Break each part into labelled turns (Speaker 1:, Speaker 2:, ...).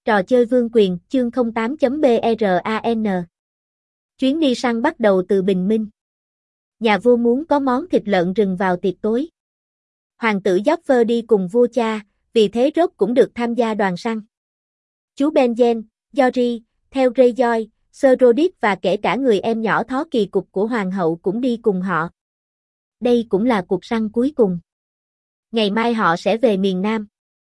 Speaker 1: Trò chơi vương quyền, chương 08.BRAN. Chuyến đi săn bắt đầu từ bình minh. Nhà vua muốn có món thịt lợn rừng vào tiệc tối. Hoàng tử Joffrey đi cùng vua cha, vì thế Robb cũng được tham gia đoàn săn. Chú Benjen, Jory, theo Greyjoy, Sir Rodrik và kể cả người em nhỏ thó kỳ cục của hoàng hậu cũng đi cùng họ. Đây cũng là cuộc săn cuối cùng. Ngày mai họ sẽ về miền Nam.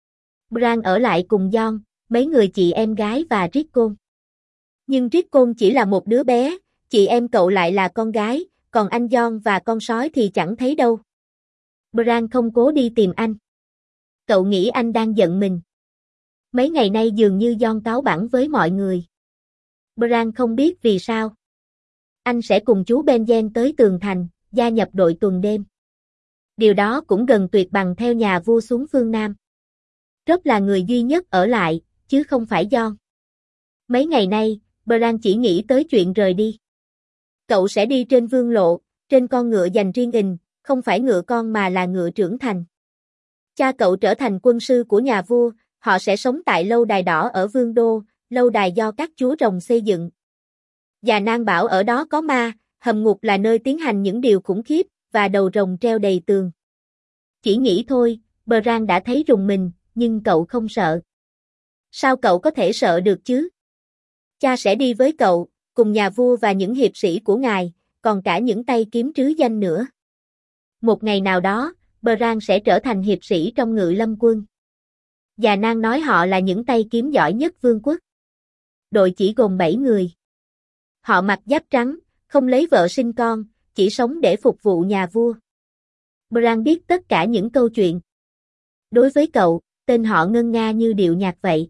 Speaker 1: Bran ở lại cùng Jon, mấy người chị em gái và Rickon. Nhưng Rickon chỉ là một đứa bé, chị em cậu lại là con gái, còn anh Jon và con sói thì chẳng thấy đâu. Bran không cố đi tìm anh. Cậu nghĩ anh đang giận mình. Mấy ngày nay dường như Jon cáu bẳn với mọi người. Bran không biết vì sao. Anh sẽ cùng chú Benjen tới tường thành, gia nhập đội tuần đêm. Điều đó cũng gần tuyệt bằng theo nhà vua xuống phương Nam. Robb là người duy nhất ở lại, chứ không phải Jon. Mấy ngày nay, Bran chỉ nghĩ tới chuyện rời đi. Cậu sẽ đi trên vương lộ, trên con ngựa dành riêng mình, không phải ngựa con mà là ngựa trưởng thành. Cha cậu trở thành quân sư của nhà vua, họ sẽ sống tại lâu đài đỏ ở Vương Đô, lâu đài do các chúa rồng xây dựng. Già Nang bảo ở đó có ma, hầm ngục là nơi tiến hành những điều khủng khiếp, và đầu rồng treo đầy tường. Chỉ nghĩ thôi, Bran đã thấy rùng mình, nhưng cậu không sợ. Sao cậu có thể sợ được chứ? Cha sẽ đi với cậu, cùng nhà vua và những hiệp sĩ của ngài, còn cả những tay kiếm trứ danh nữa. Một ngày nào đó, Bran sẽ trở thành hiệp sĩ trong Ngự Lâm quân. Già Nang nói họ là những tay kiếm giỏi nhất vương quốc. Đội chỉ gồm 7 người. Họ mặc giáp trắng, không lấy vợ sinh con, chỉ sống để phục vụ nhà vua. Bran biết tất cả những câu chuyện. Đối với cậu, tên họ ngân nga như điệu nhạc vậy.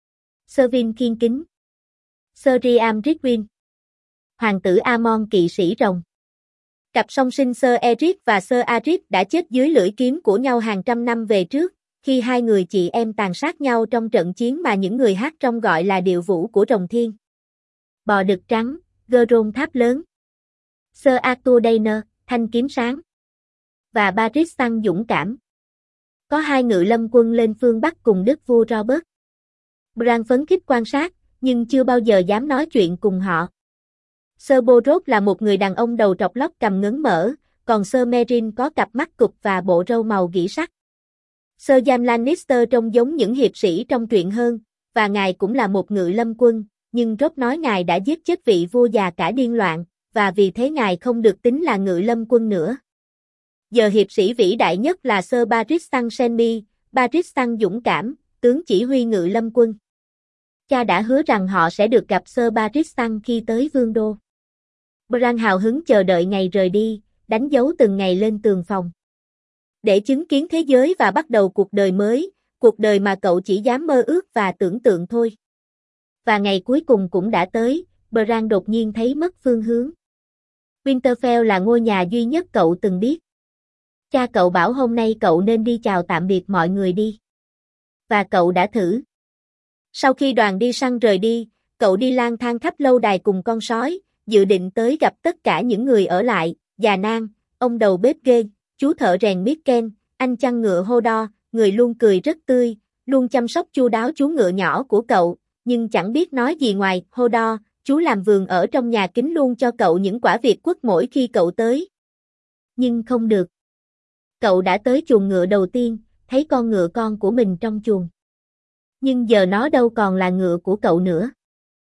Speaker 1: Servin khiên kính. Sir Riam Rigwin. Hoàng tử Aemon kỵ sĩ rồng. Cặp song sinh Sir Eric và Sir Arik đã chết dưới lưỡi kiếm của nhau hàng trăm năm về trước, khi hai người chị em tàn sát nhau trong trận chiến mà những người hát trong gọi là điệu vũ của rồng thiên. Bò đực trắng, Gøron tháp lớn. Sir Arthur Dayner, thanh kiếm sáng. Và Barris Tăng dũng cảm. Có hai ngự lâm quân lên phương Bắc cùng đức vua Robert. Bran phấn khích quan sát, nhưng chưa bao giờ dám nói chuyện cùng họ. Sir Borod là một người đàn ông đầu trọc lóc cằm ngấn mỡ, còn Sir Meryn có cặp mắt cụp và bộ râu màu gỉ sắt. Sir Jaime Lannister trông giống những hiệp sĩ trong truyện hơn, và ngài cũng là một ngự lâm quân, nhưng Robb nói ngài đã giết chết vị vua già cả điên loạn, và vì thế ngài không được tính là ngự lâm quân nữa. Giờ hiệp sĩ vĩ đại nhất là Sir Barris Tăng Shenmue, Barris Tăng dũng cảm, tướng chỉ huy ngự lâm quân. Cha đã hứa rằng họ sẽ được gặp Sir Barris Tăng khi tới Vương Đô. Bran hào hứng chờ đợi ngày rời đi, đánh dấu từng ngày lên tường phòng. Để chứng kiến thế giới và bắt đầu cuộc đời mới, cuộc đời mà cậu chỉ dám mơ ước và tưởng tượng thôi. Và ngày cuối cùng cũng đã tới, Bran đột nhiên thấy mất phương hướng. Winterfell là ngôi nhà duy nhất cậu từng biết. Cha cậu bảo hôm nay cậu nên đi chào tạm biệt mọi người đi. Và cậu đã thử. Sau khi đoàn đi săn rời đi, cậu đi lang thang khắp lâu đài cùng con sói, dự định tới gặp tất cả những người ở lại, già Nang, ông đầu bếp ghê, chú thợ rèn Mikken, anh chăn ngựa Hodor, người luôn cười rất tươi, luôn chăm sóc chu đáo chú ngựa nhỏ của cậu, nhưng chẳng biết nói gì ngoài Hodor, chú làm vườn ở trong nhà kính luôn cho cậu những quả việt quất mỗi khi cậu tới. Nhưng không được. Cậu đã tới chuồng ngựa đầu tiên, thấy con ngựa con của mình trong chuồng. Nhưng giờ nó đâu còn là ngựa của cậu nữa.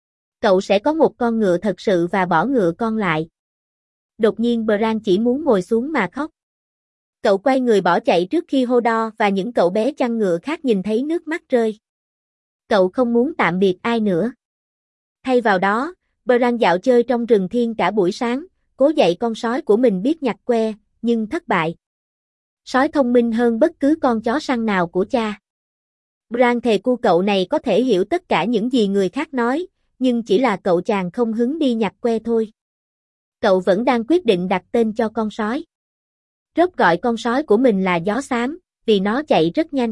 Speaker 1: Cậu sẽ có một con ngựa thật sự và bỏ ngựa con lại. Đột nhiên Bran chỉ muốn ngồi xuống mà khóc. Cậu quay người bỏ chạy trước khi Hodor và những cậu bé chăn ngựa khác nhìn thấy nước mắt rơi. Cậu không muốn tạm biệt ai nữa. Thay vào đó, Bran dạo chơi trong rừng thiên cả buổi sáng, cố dạy con sói của mình biết nhặt que, nhưng thất bại. Sói thông minh hơn bất cứ con chó săn nào của cha. Bran thề cu cậu này có thể hiểu tất cả những gì người khác nói, nhưng chỉ là cậu chàng không hứng đi nhặt que thôi. Cậu vẫn đang quyết định đặt tên cho con sói. Robb gọi con sói của mình là gió xám, vì nó chạy rất nhanh.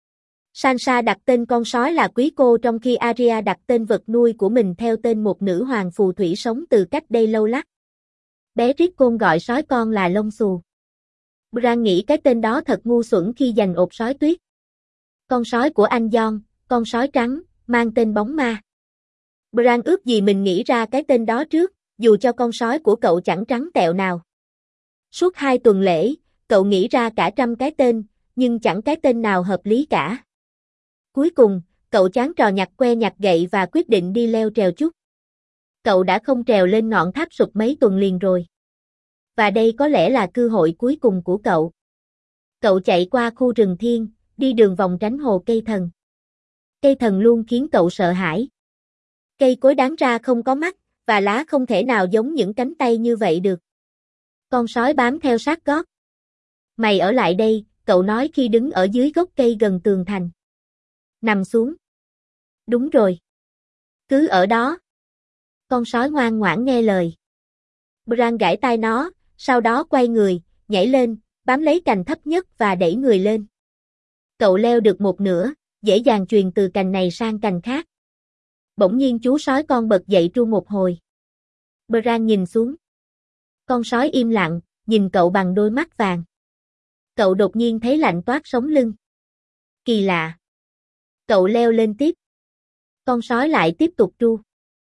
Speaker 1: Sansa đặt tên con sói là Quý Cô trong khi Arya đặt tên vật nuôi của mình theo tên một nữ hoàng phù thủy sống từ cách đây lâu lắc. Bé Rickon gọi sói con là Lông Xù. Bran nghĩ cái tên đó thật ngu xuẩn khi giành ột sói tuyết. Con sói của anh Jon, con sói trắng, Mang tên bóng ma. Bran ước gì mình nghĩ ra cái tên đó trước, dù cho con sói của cậu chẳng trắng tẹo nào. Suốt 2 tuần lễ, cậu nghĩ ra cả trăm cái tên, nhưng chẳng cái tên nào hợp lý cả. Cuối cùng, cậu chán trò nhặt que nhặt gậy và quyết định đi leo trèo chút. Cậu đã không trèo lên ngọn tháp sụp mấy tuần liền rồi. Và đây có lẽ là cơ hội cuối cùng của cậu. Cậu chạy qua khu rừng thiên, đi đường vòng tránh hồ cây thần. Cây thần luôn khiến cậu sợ hãi. Cây cối đáng ra không có mắt, và lá không thể nào giống những cánh tay như vậy được. Con sói bám theo sát gót. Mày ở lại đây, cậu nói khi đứng ở dưới gốc cây gần tường thành. Nằm xuống. Đúng rồi. Cứ ở đó. Con sói ngoan ngoãn nghe lời. Bran gãi tai nó, sau đó quay người, nhảy lên, bám lấy cành thấp nhất và đẩy người lên. Cậu leo được một nửa, dễ dàng chuyền từ cành này sang cành khác. Bỗng nhiên chú sói con bật dậy tru một hồi. Bran nhìn xuống. Con sói im lặng, nhìn cậu bằng đôi mắt vàng. Cậu đột nhiên thấy lạnh toát sống lưng. Kỳ lạ. Cậu leo lên tiếp. Con sói lại tiếp tục tru.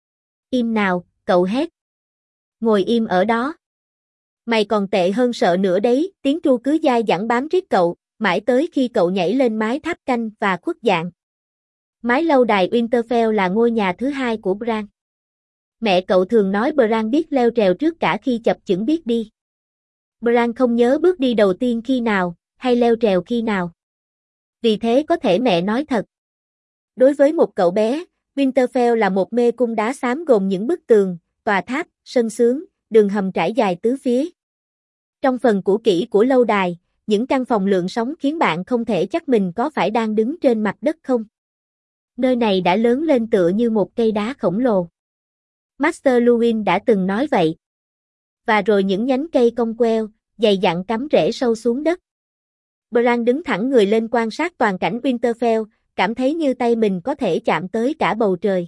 Speaker 1: Im nào, cậu hét. Ngồi im ở đó. Mày còn tệ hơn sợ nữa đấy, tiếng tru cứ dai dẳng bám riết cậu, mãi tới khi cậu nhảy lên mái tháp canh và khuất dạng. Mái lâu đài Winterfell là ngôi nhà thứ 2 của Bran. Mẹ cậu thường nói Bran biết leo trèo trước cả khi chập chững biết đi. Bran không nhớ bước đi đầu tiên khi nào, hay leo trèo khi nào. Vì thế có thể mẹ nói thật. Đối với một cậu bé, Winterfell là một mê cung đá xám gồm những bức tường, tòa tháp, sân sướng, đường hầm trải dài tứ phía. Trong phần cũ kỹ của lâu đài, những căn phòng lượn sóng khiến bạn không thể chắc mình có phải đang đứng trên mặt đất không. Nơi này đã lớn lên tựa như một cây đá khổng lồ. Master Luwin đã từng nói vậy. Và rồi những nhánh cây cong queo, dày dặn cắm rễ sâu xuống đất. Bran đứng thẳng người lên quan sát toàn cảnh Winterfell, cảm thấy như tay mình có thể chạm tới cả bầu trời.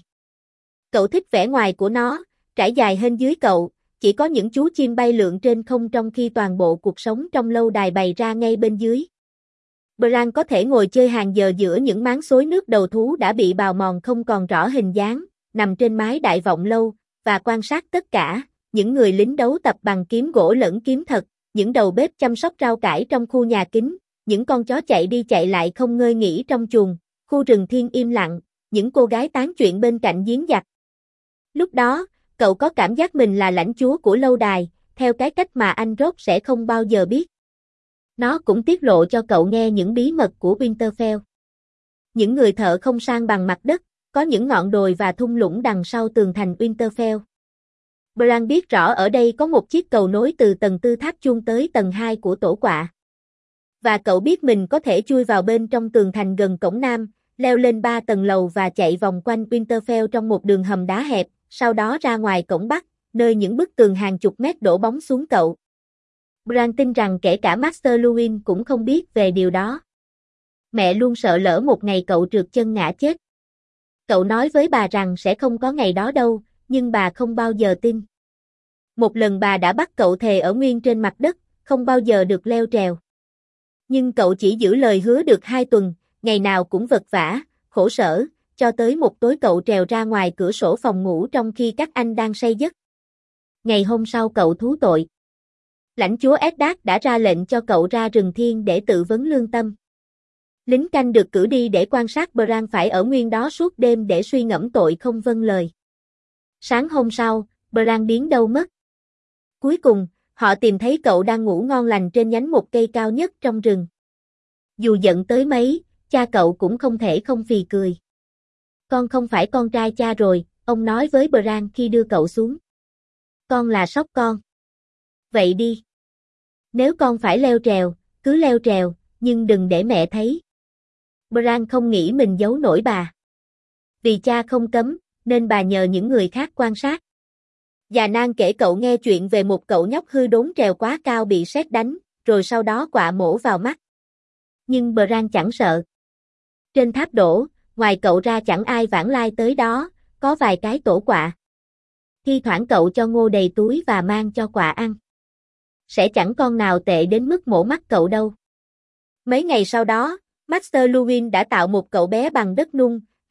Speaker 1: Cậu thích vẻ ngoài của nó, trải dài hên dưới cậu, chỉ có những chú chim bay lượn trên không trong khi toàn bộ cuộc sống trong lâu đài bày ra ngay bên dưới. Bran có thể ngồi chơi hàng giờ giữa những máng xối nước đầu thú đã bị bào mòn không còn rõ hình dáng, nằm trên mái đại vọng lâu, và quan sát tất cả, những người lính đấu tập bằng kiếm gỗ lẫn kiếm thật, những đầu bếp chăm sóc rau cải trong khu nhà kính, những con chó chạy đi chạy lại không ngơi nghỉ trong chuồng, khu rừng thiên im lặng, những cô gái tán chuyện bên cạnh giếng giặt. Lúc đó, cậu có cảm giác mình là lãnh chúa của lâu đài, theo cái cách mà anh Robb sẽ không bao giờ biết. Nó cũng tiết lộ cho cậu nghe những bí mật của Winterfell. Những người thợ không san bằng mặt đất, có những ngọn đồi và thung lũng đằng sau tường thành Winterfell. Bran biết rõ ở đây có một chiếc cầu nối từ tầng 4 tháp chuông tới tầng 2 của tổ quạ. Và cậu biết mình có thể chui vào bên trong tường thành gần cổng nam, leo lên 3 tầng lầu và chạy vòng quanh Winterfell trong một đường hầm đá hẹp, sau đó ra ngoài cổng bắc, nơi những bức tường hàng chục mét đổ bóng xuống cậu. Bran tin rằng kể cả Master Luwin cũng không biết về điều đó. Mẹ luôn sợ lỡ một ngày cậu trượt chân ngã chết. Cậu nói với bà rằng sẽ không có ngày đó đâu, nhưng bà không bao giờ tin. Một lần bà đã bắt cậu thề ở nguyên trên mặt đất, không bao giờ được leo trèo. Nhưng cậu chỉ giữ lời hứa được 2 tuần, ngày nào cũng vật vã, khổ sở, cho tới một tối cậu trèo ra ngoài cửa sổ phòng ngủ trong khi các anh đang say giấc. Ngày hôm sau cậu thú tội. Lãnh chúa Eddard đã ra lệnh cho cậu ra rừng thiên để tự vấn lương tâm. Lính canh được cử đi để quan sát Bran phải ở nguyên đó suốt đêm để suy ngẫm tội không vâng lời. Sáng hôm sau, Bran biến đâu mất. Cuối cùng, họ tìm thấy cậu đang ngủ ngon lành trên nhánh một cây cao nhất trong rừng. Dù giận tới mấy, cha cậu cũng không thể không phì cười. Con không phải con trai cha rồi, ông nói với Bran khi đưa cậu xuống. Con là sóc con. Vậy đi. Nếu con phải leo trèo, cứ leo trèo, nhưng đừng để mẹ thấy. Bran không nghĩ mình giấu nổi bà. Vì cha không cấm, nên bà nhờ những người khác quan sát. Già Nan kể cậu nghe chuyện về một cậu nhóc hư đốn trèo quá cao bị sét đánh, rồi sau đó quạ mổ vào mắt. Nhưng Bran chẳng sợ. Trên tháp đổ, ngoài cậu ra chẳng ai vãng lai tới đó, có vài cái tổ quạ. Thi thoảng cậu cho ngô đầy túi và mang cho quạ ăn. Sẽ chẳng con nào tệ đến mức mổ mắt cậu đâu. Mấy ngày sau đó, Master Luwin đã tạo một cậu bé bằng đất nung,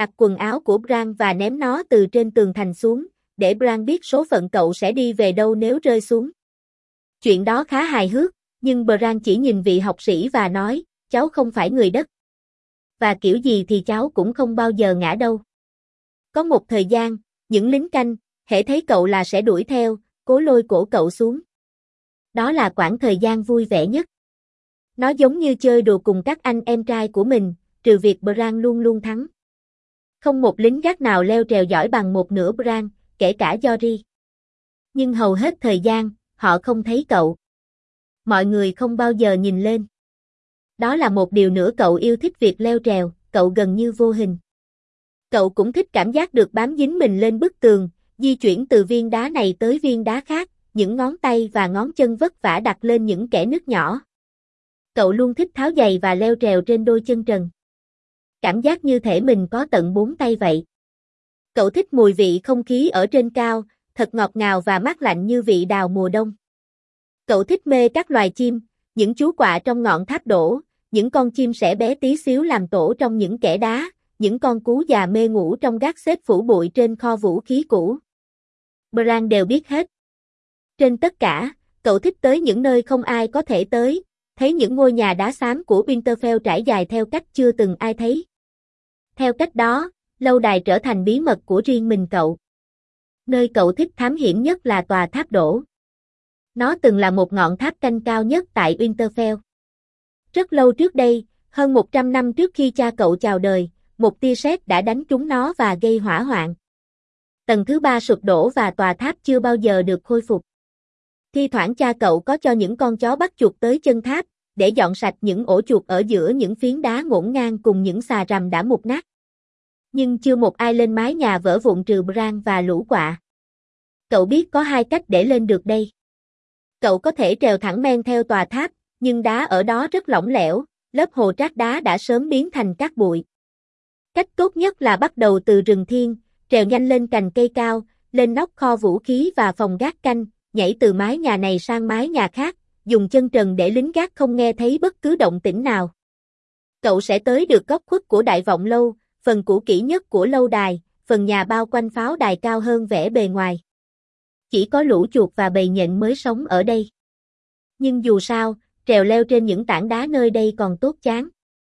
Speaker 1: ặt quần áo của Bran và ném nó từ trên tường thành xuống, để Bran biết số phận cậu sẽ đi về đâu nếu rơi xuống. Chuyện đó khá hài hước, nhưng Bran chỉ nhìn vị học sĩ và nói, cháu không phải người đất. Và kiểu gì thì cháu cũng không bao giờ ngã đâu. Có một thời gian, những lính canh, hễ thấy cậu là sẽ đuổi theo, cố lôi cổ cậu xuống. Đó là quãng thời gian vui vẻ nhất. Nó giống như chơi đùa cùng các anh em trai của mình, trừ việc Bran luôn luôn thắng. Không một lính gác nào leo trèo giỏi bằng một nửa Bran, kể cả Jory. Nhưng hầu hết thời gian, họ không thấy cậu. Mọi người không bao giờ nhìn lên. Đó là một điều nữa cậu yêu thích việc leo trèo, cậu gần như vô hình. Cậu cũng thích cảm giác được bám dính mình lên bức tường, di chuyển từ viên đá này tới viên đá khác, những ngón tay và ngón chân vất vả đặt lên những kẽ nứt nhỏ. Cậu luôn thích tháo giày và leo trèo trên đôi chân trần. Cảm giác như thể mình có tận 4 tay vậy. Cậu thích mùi vị không khí ở trên cao, thật ngọt ngào và mát lạnh như vị đào mùa đông. Cậu thích mê các loài chim, những chú quạ trong ngọn tháp đổ, những con chim sẻ bé tí xíu làm tổ trong những kẽ đá, những con cú già mê ngủ trong gác xếp phủ bụi trên kho vũ khí cũ. Bran đều biết hết. Trên tất cả, cậu thích tới những nơi không ai có thể tới, thấy những ngôi nhà đá xám của Winterfell trải dài theo cách chưa từng ai thấy. Theo cách đó, lâu đài trở thành bí mật của riêng mình cậu. Nơi cậu thích thám hiểm nhất là tòa tháp đổ. Nó từng là một ngọn tháp canh cao nhất tại Winterfell. Rất lâu trước đây, hơn 100 năm trước khi cha cậu chào đời, một tia sét đã đánh trúng nó và gây hỏa hoạn. Tầng thứ 3 sụp đổ và tòa tháp chưa bao giờ được khôi phục. Thi thoảng cha cậu có cho những con chó bắt chuột tới chân tháp, để dọn sạch những ổ chuột ở giữa những phiến đá ngổn ngang cùng những xà rằm đã mục nát. Nhưng chưa một ai lên mái nhà vỡ vụn trừ Bran và lũ quạ. Cậu biết có 2 cách để lên được đây. Cậu có thể trèo thẳng men theo tòa tháp, nhưng đá ở đó rất lỏng lẻo, lớp hồ trát đá đã sớm biến thành cát bụi. Cách tốt nhất là bắt đầu từ rừng thiên, trèo nhanh lên cành cây cao, lên nóc kho vũ khí và phòng gác canh, nhảy từ mái nhà này sang mái nhà khác, dùng chân trần để lính gác không nghe thấy bất cứ động tĩnh nào. Cậu sẽ tới được góc khuất của Đại Vọng Lâu, phần cũ kỹ nhất của lâu đài, phần nhà bao quanh pháo đài cao hơn vẻ bề ngoài. Chỉ có lũ chuột và bầy nhện mới sống ở đây. Nhưng dù sao, trèo leo trên những tảng đá nơi đây còn tốt chán.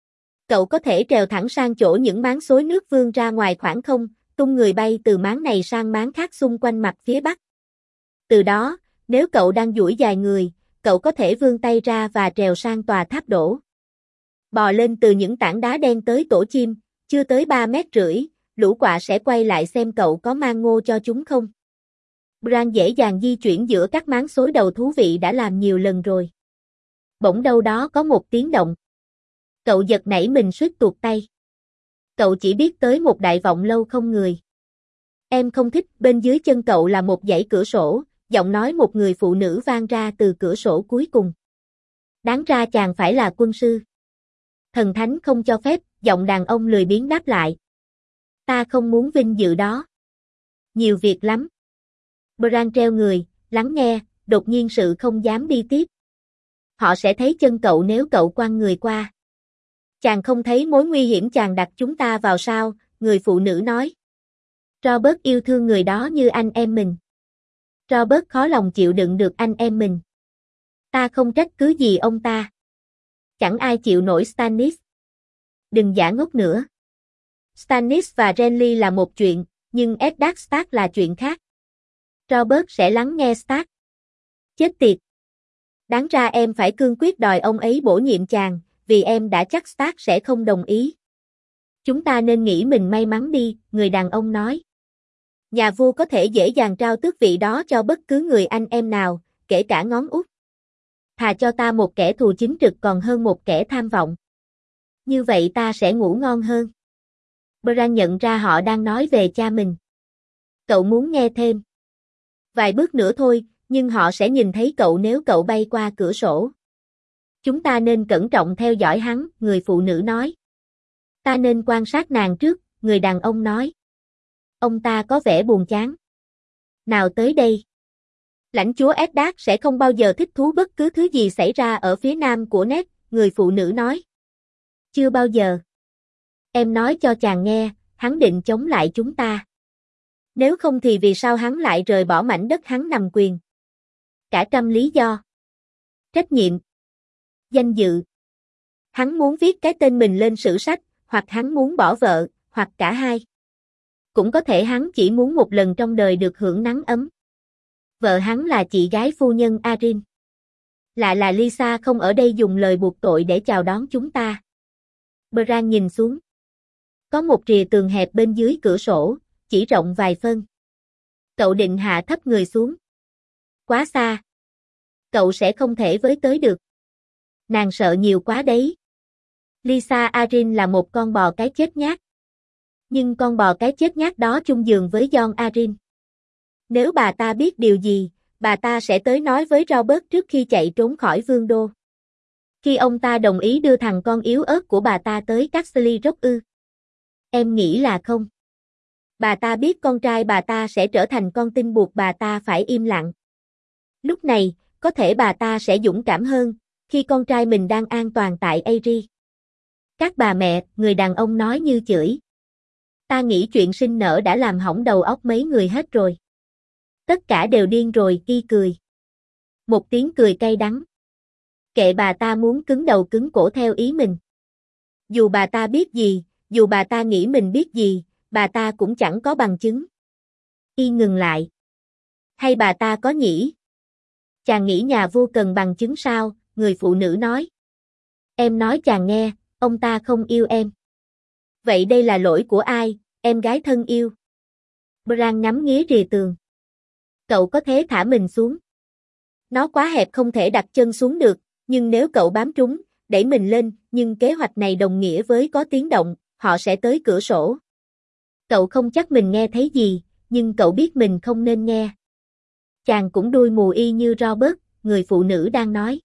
Speaker 1: Cậu có thể trèo thẳng sang chỗ những máng xối nước vươn ra ngoài khoảng không, tung người bay từ máng này sang máng khác xung quanh mặt phía bắc. Từ đó, nếu cậu đang duỗi dài người, cậu có thể vươn tay ra và trèo sang tòa tháp đổ. Bò lên từ những tảng đá đen tới tổ chim, chưa tới 3,5 mét, lũ quạ sẽ quay lại xem cậu có mang ngô cho chúng không. Bran dễ dàng di chuyển giữa các máng xối đầu thú vị đã làm nhiều lần rồi. Bỗng đâu đó có một tiếng động. Cậu giật nảy mình suýt tuột tay. Cậu chỉ biết tới một Đại Vọng Lâu không người. Em không thích, bên dưới chân cậu là một dãy cửa sổ, giọng nói một người phụ nữ vang ra từ cửa sổ cuối cùng. Đáng ra chàng phải là quân sư. Thần thánh không cho phép, giọng đàn ông lười biếng đáp lại. Ta không muốn vinh dự đó. Nhiều việc lắm. Bran treo người, lắng nghe, đột nhiên sự không dám đi tiếp. Họ sẽ thấy chân cậu nếu cậu quăng người qua. Chàng không thấy mối nguy hiểm chàng đặt chúng ta vào sao, người phụ nữ nói. Robert yêu thương người đó như anh em mình. Robert khó lòng chịu đựng được anh em mình. Ta không trách cứ gì ông ta. Chẳng ai chịu nổi Stannis. Đừng giả ngốc nữa. Stannis và Renly là một chuyện, nhưng Eddard Stark là chuyện khác. Robert sẽ lắng nghe Stark. Chết tiệt. Đáng ra em phải cương quyết đòi ông ấy bổ nhiệm chàng, vì em đã chắc Stark sẽ không đồng ý. Chúng ta nên nghĩ mình may mắn đi, người đàn ông nói. Nhà vua có thể dễ dàng trao tước vị đó cho bất cứ người anh em nào, kể cả ngón út. Thà cho ta một kẻ thù chính trực còn hơn một kẻ tham vọng. Như vậy ta sẽ ngủ ngon hơn. Bran nhận ra họ đang nói về cha mình. Cậu muốn nghe thêm. Vài bước nữa thôi, nhưng họ sẽ nhìn thấy cậu nếu cậu bay qua cửa sổ. Chúng ta nên cẩn trọng theo dõi hắn, người phụ nữ nói. Ta nên quan sát nàng trước, người đàn ông nói. Ông ta có vẻ buồn chán. Nào tới đây. Lãnh chúa Eddard sẽ không bao giờ thích thú bất cứ thứ gì xảy ra ở phía nam của Ned, người phụ nữ nói. Chưa bao giờ. Em nói cho chàng nghe, hắn định chống lại chúng ta. Nếu không thì vì sao hắn lại rời bỏ mảnh đất hắn nằm quyền? Cả trăm lý do. Trách nhiệm. Danh dự. Hắn muốn viết cái tên mình lên sử sách, hoặc hắn muốn bỏ vợ, hoặc cả hai. Cũng có thể hắn chỉ muốn một lần trong đời được hưởng nắng ấm. Vợ hắn là chị gái phu nhân Arin. Lạ là Lisa không ở đây dùng lời buộc tội để chào đón chúng ta. Bran nhìn xuống. Có một rìa tường hẹp bên dưới cửa sổ, chỉ rộng vài phân. Cậu định hạ thấp người xuống. Quá xa. Cậu sẽ không thể với tới được. Nàng sợ nhiều quá đấy. Lisa Arin là một con bò cái chết nhát. Nhưng con bò cái chết nhát đó chung giường với John Arin. Nếu bà ta biết điều gì, bà ta sẽ tới nói với Robert trước khi chạy trốn khỏi vương đô. Khi ông ta đồng ý đưa thằng con yếu ớt của bà ta tới Castle Rock ư? Em nghĩ là không. Bà ta biết con trai bà ta sẽ trở thành con tin buộc bà ta phải im lặng. Lúc này, có thể bà ta sẽ dũng cảm hơn, khi con trai mình đang an toàn tại Airy. Các bà mẹ, người đàn ông nói như chửi. Ta nghĩ chuyện sinh nở đã làm hỏng đầu óc mấy người hết rồi. Tất cả đều điên rồi, y cười. Một tiếng cười cay đắng. Kệ bà ta muốn cứng đầu cứng cổ theo ý mình. Dù bà ta biết gì, dù bà ta nghĩ mình biết gì, bà ta cũng chẳng có bằng chứng. Y ngừng lại. Hay bà ta có nhỉ? Chàng nghĩ nhà vua cần bằng chứng sao? Người phụ nữ nói. Em nói chàng nghe, ông ta không yêu em. Vậy đây là lỗi của ai, em gái thân yêu? Bran ngắm nghía rìa tường. Cậu có thể thả mình xuống. Nó quá hẹp không thể đặt chân xuống được, nhưng nếu cậu bám trúng, đẩy mình lên, nhưng kế hoạch này đồng nghĩa với có tiếng động, họ sẽ tới cửa sổ. Cậu không chắc mình nghe thấy gì, nhưng cậu biết mình không nên nghe. Chàng cũng đuôi mù y như Robert, người phụ nữ đang nói.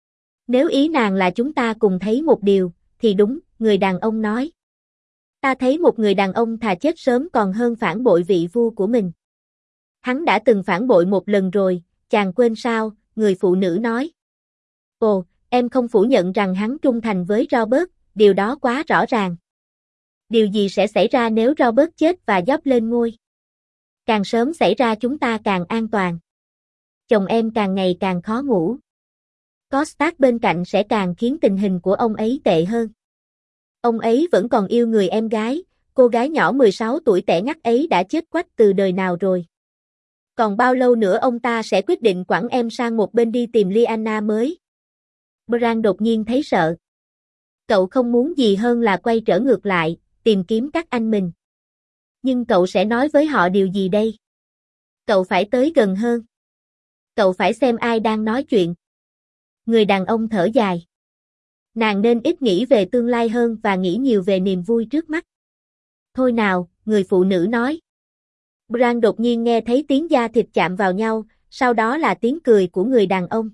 Speaker 1: Nếu ý nàng là chúng ta cùng thấy một điều, thì đúng, người đàn ông nói. Ta thấy một người đàn ông thà chết sớm còn hơn phản bội vị vua của mình. Hắn đã từng phản bội một lần rồi, chàng quên sao, người phụ nữ nói. Ồ, em không phủ nhận rằng hắn trung thành với Robert, điều đó quá rõ ràng. Điều gì sẽ xảy ra nếu Robert chết và Job lên ngôi? Càng sớm xảy ra chúng ta càng an toàn. Chồng em càng ngày càng khó ngủ. Có Stark bên cạnh sẽ càng khiến tình hình của ông ấy tệ hơn. Ông ấy vẫn còn yêu người em gái, cô gái nhỏ 16 tuổi tẻ ngắt ấy đã chết quách từ đời nào rồi. Còn bao lâu nữa ông ta sẽ quyết định quẳng em sang một bên đi tìm Lyanna mới? Bran đột nhiên thấy sợ. Cậu không muốn gì hơn là quay trở ngược lại, tìm kiếm các anh mình. Nhưng cậu sẽ nói với họ điều gì đây? Cậu phải tới gần hơn. Cậu phải xem ai đang nói chuyện. Người đàn ông thở dài. Nàng nên ít nghĩ về tương lai hơn và nghĩ nhiều về niềm vui trước mắt. Thôi nào, người phụ nữ nói. Bran đột nhiên nghe thấy tiếng da thịt chạm vào nhau, sau đó là tiếng cười của người đàn ông.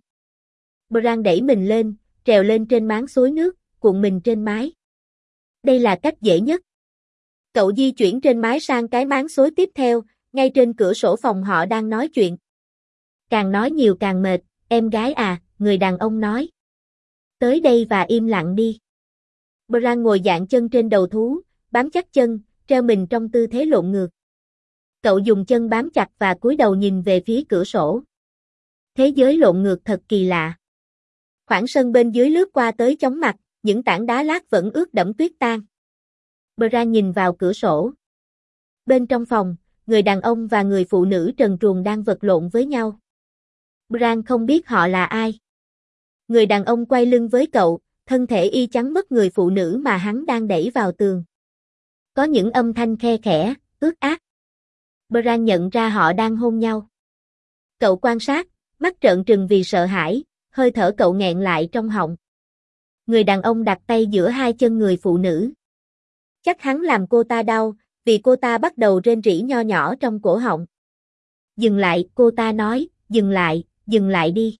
Speaker 1: Bran đẩy mình lên, trèo lên trên máng xối nước, cuộn mình trên mái. Đây là cách dễ nhất. Cậu di chuyển trên mái sang cái máng xối tiếp theo, ngay trên cửa sổ phòng họ đang nói chuyện. Càng nói nhiều càng mệt, em gái à, người đàn ông nói. Tới đây và im lặng đi. Bran ngồi dạn chân trên đầu thú, bám chắc chân, treo mình trong tư thế lộn ngược. Cậu dùng chân bám chặt và cúi đầu nhìn về phía cửa sổ. Thế giới lộn ngược thật kỳ lạ. Khoảng sân bên dưới lướt qua tới chóng mặt, những tảng đá lát vẫn ướt đẫm tuyết tan. Bran nhìn vào cửa sổ. Bên trong phòng, người đàn ông và người phụ nữ trần truồng đang vật lộn với nhau. Bran không biết họ là ai. Người đàn ông quay lưng với cậu, thân thể y chắn mất người phụ nữ mà hắn đang đẩy vào tường. Có những âm thanh khe khẽ, ướt át. Bran nhận ra họ đang hôn nhau. Cậu quan sát, mắt trợn trừng vì sợ hãi, hơi thở cậu nghẹn lại trong họng. Người đàn ông đặt tay giữa hai chân người phụ nữ. Chắc hắn làm cô ta đau, vì cô ta bắt đầu rên rỉ nho nhỏ trong cổ họng. Dừng lại, cô ta nói, dừng lại đi.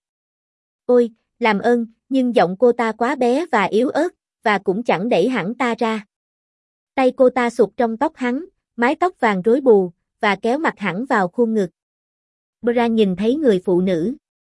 Speaker 1: Ôi, làm ơn, nhưng giọng cô ta quá bé và yếu ớt, và cũng chẳng đẩy hẳn ta ra. Tay cô ta sụt trong tóc hắn, mái tóc vàng rối bù, và kéo mặt hẳn vào khuôn ngực. Bran nhìn thấy người phụ nữ.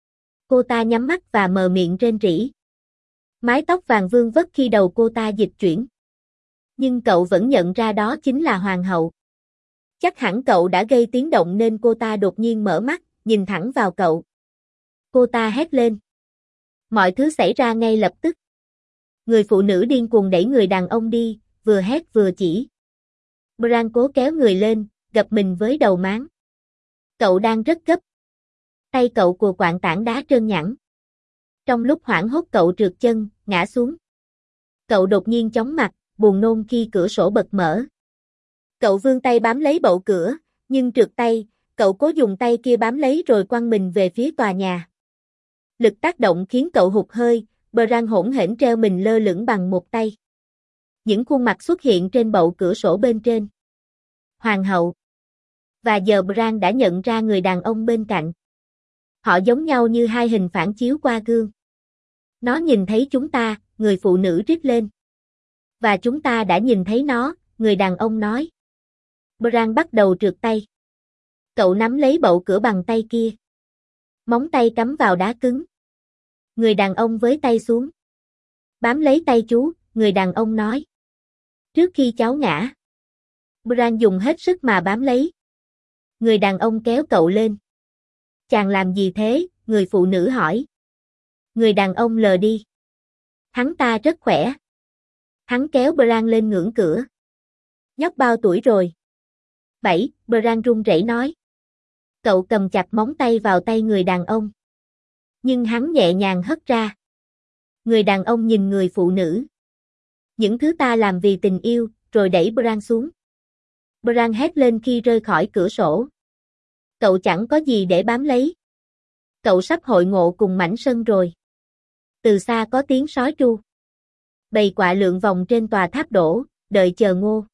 Speaker 1: Cô ta nhắm mắt và mờ miệng rên rỉ. Mái tóc vàng vương vất khi đầu cô ta dịch chuyển. Nhưng cậu vẫn nhận ra đó chính là hoàng hậu. Chắc hẳn cậu đã gây tiếng động nên cô ta đột nhiên mở mắt, nhìn thẳng vào cậu. Cô ta hét lên. Mọi thứ xảy ra ngay lập tức. Người phụ nữ điên cuồng đẩy người đàn ông đi, vừa hét vừa chỉ. Bran cố kéo người lên, gập mình với đầu máng. Cậu đang rất gấp. Tay cậu cùa quạng tảng đá trơn nhẵn. Trong lúc hoảng hốt cậu trượt chân, ngã xuống. Cậu đột nhiên chóng mặt, buồn nôn khi cửa sổ bật mở. Cậu vươn tay bám lấy bậu cửa, nhưng trượt tay, cậu cố dùng tay kia bám lấy rồi quăng mình về phía tòa nhà. Lực tác động khiến cậu hụt hơi, Bran hỗn hển treo mình lơ lửng bằng một tay. Những khuôn mặt xuất hiện trên bậu cửa sổ bên trên. Hoàng hậu. Và giờ Bran đã nhận ra người đàn ông bên cạnh. Họ giống nhau như hai hình phản chiếu qua gương. Nó nhìn thấy chúng ta, người phụ nữ rít lên. Và chúng ta đã nhìn thấy nó, người đàn ông nói. Bran bắt đầu trượt tay. Cậu nắm lấy bậu cửa bằng tay kia. Móng tay cắm vào đá cứng. Người đàn ông với tay xuống. Bám lấy tay chú, người đàn ông nói. Trước khi cháu ngã. Bran dùng hết sức mà bám lấy. Người đàn ông kéo cậu lên. Chàng làm gì thế? Người phụ nữ hỏi. Người đàn ông lờ đi. Hắn ta rất khỏe. Hắn kéo Bran lên ngưỡng cửa. Nhóc bao tuổi rồi? 7, Bran run rẩy nói. Cậu cầm chặt móng tay vào tay người đàn ông. Nhưng hắn nhẹ nhàng hất ra. Người đàn ông nhìn người phụ nữ. Những thứ ta làm vì tình yêu, rồi đẩy Bran xuống. Bran hét lên khi rơi khỏi cửa sổ. Cậu chẳng có gì để bám lấy. Cậu sắp hội ngộ cùng mảnh sân rồi. Từ xa có tiếng sói tru. Bầy quạ lượn vòng trên tòa tháp đổ, đợi chờ ngô.